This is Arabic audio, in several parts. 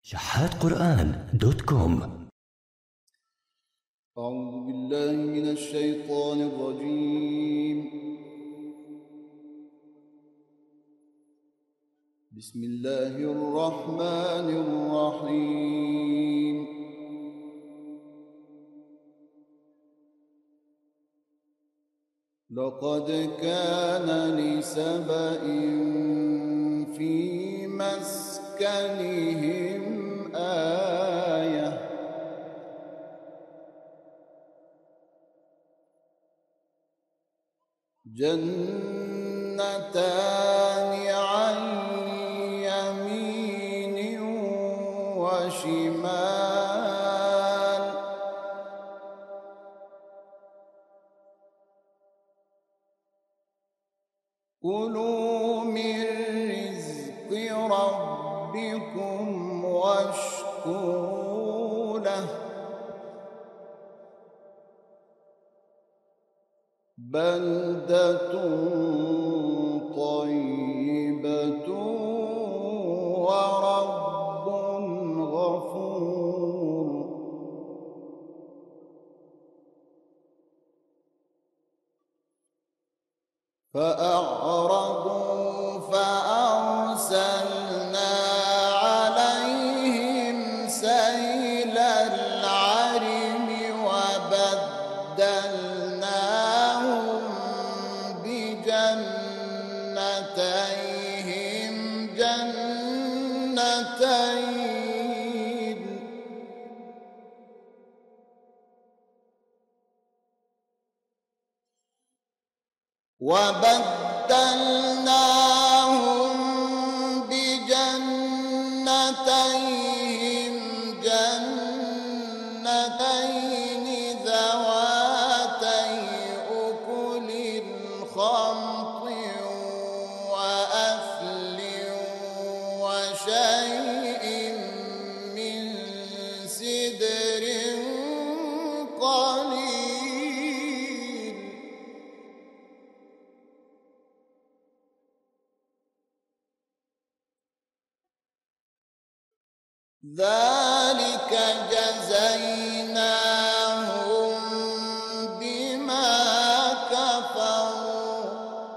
شحاتقرآن.com. أعوذ بالله من الشيطان الرجيم. بسم الله الرحمن الرحيم. لقد كان لسبإ في مسكنهم آية جنتان عن يمين وشمال كلوا من رزق ربكم واشكروا له بلدة طيبة ورب غفور. فأعرضوا فأرسلنا عليهم سيل العرم وبدلناهم بجنتيهم جنتين ذواتي أكل خمط وأثل وشيء من سدر قليل. ذلك جزيناهم بما كفروا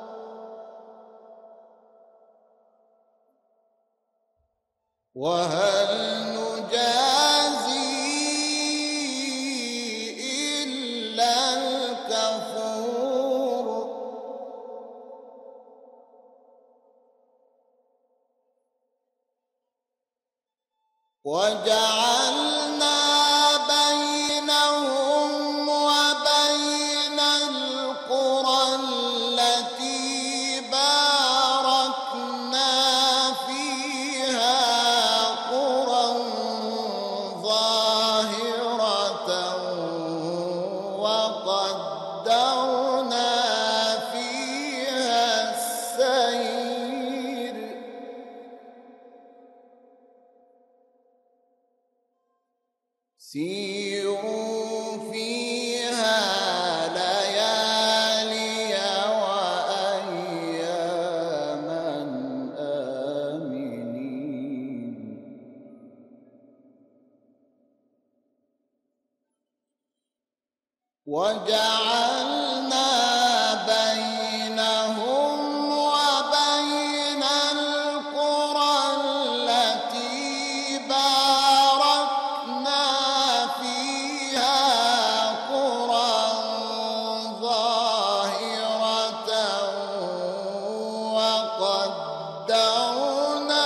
وهل نجازي إلا الكفور. وجعلنا بينهم وبين القرى التي باركنا فيها قرى ظاهرة وقدرنا فيها السير. سيروا فيها ليالي وأياما آمنين. وجعلنا بينهم وبين القرى التي باركنا فيها قرى ظاهرة وقدرنا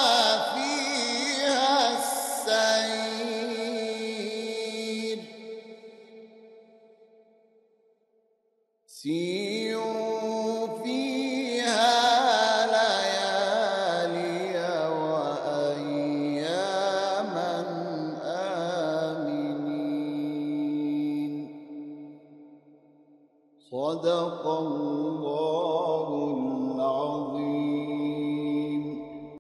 فيها السير. سيروا فيها ليالي وأياما آمنين. صدق الله